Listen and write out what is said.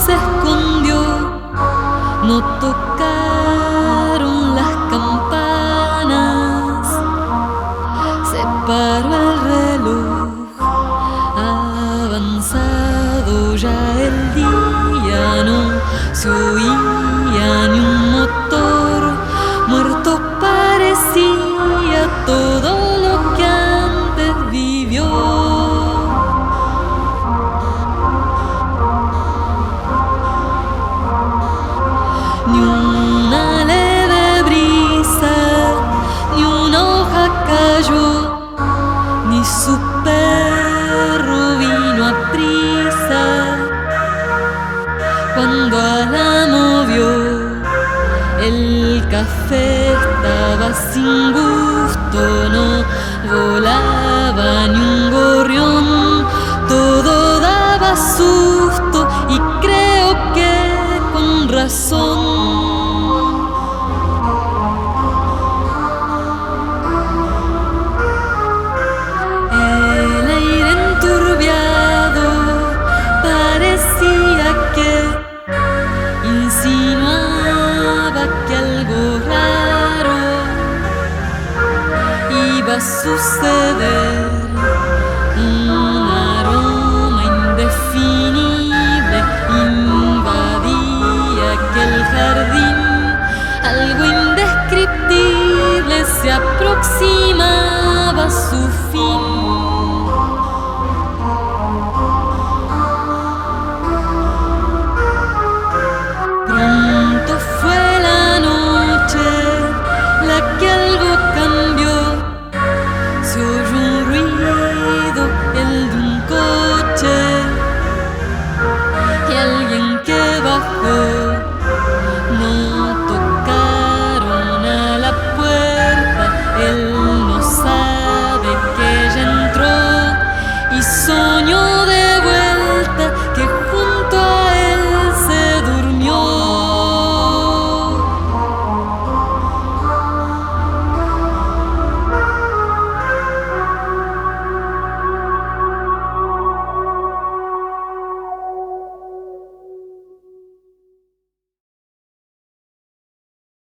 se escondió, no tocaron las campanas, se paró el reloj, avanzado ya el día, no se oía ni un motor, muerto parecía todo lo que antes vivió. Ni una leve brisa, ni una hoja cayó, ni su perro vino a prisa. Cuando la movió, el café estaba sin gusto, no volaba ni un gorrión, todo daba susto y creo que con razón. El aire enturbiado parecía que insinuaba que algo raro iba a suceder. Un aroma indefinible invadía aquel jardín, algo indescriptible se aproximaba a su fin. Pronto fue la noche la que algo cambió, se oyó un ruido, el de un coche, y alguien que bajó